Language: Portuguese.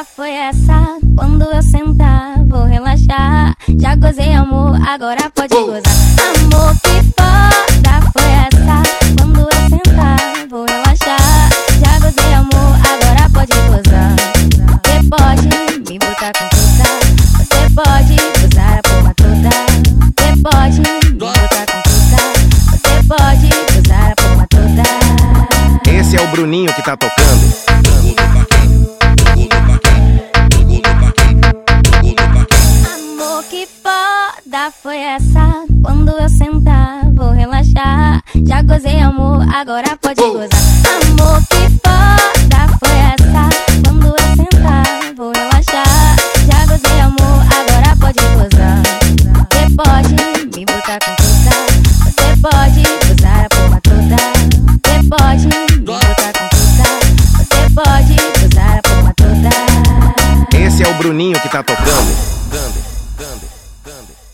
foda foi essa? Quando eu sentar, vou relaxar. Já gozei amor, agora pode gozar. Amor, que foda foi essa? Quando eu sentar, vou relaxar. Já gozei amor, agora pode gozar. Você pode me botar com força. Você pode gozar a porra toda. Você pode me botar com força. Você pode gozar a porra toda. Esse é o Bruninho que tá tocando. Amor, que foda foi essa? Quando eu sentar, vou relaxar. Já gozei amor, agora pode gozar. Amor, que foda foi essa? Quando eu sentar, vou relaxar. Já gozei amor, agora pode gozar. Você pode me botar com força. Você pode gozar a porra toda. Você pode me botar com força. Você pode gozar a porra toda. Esse é o Bruninho que tá tocando.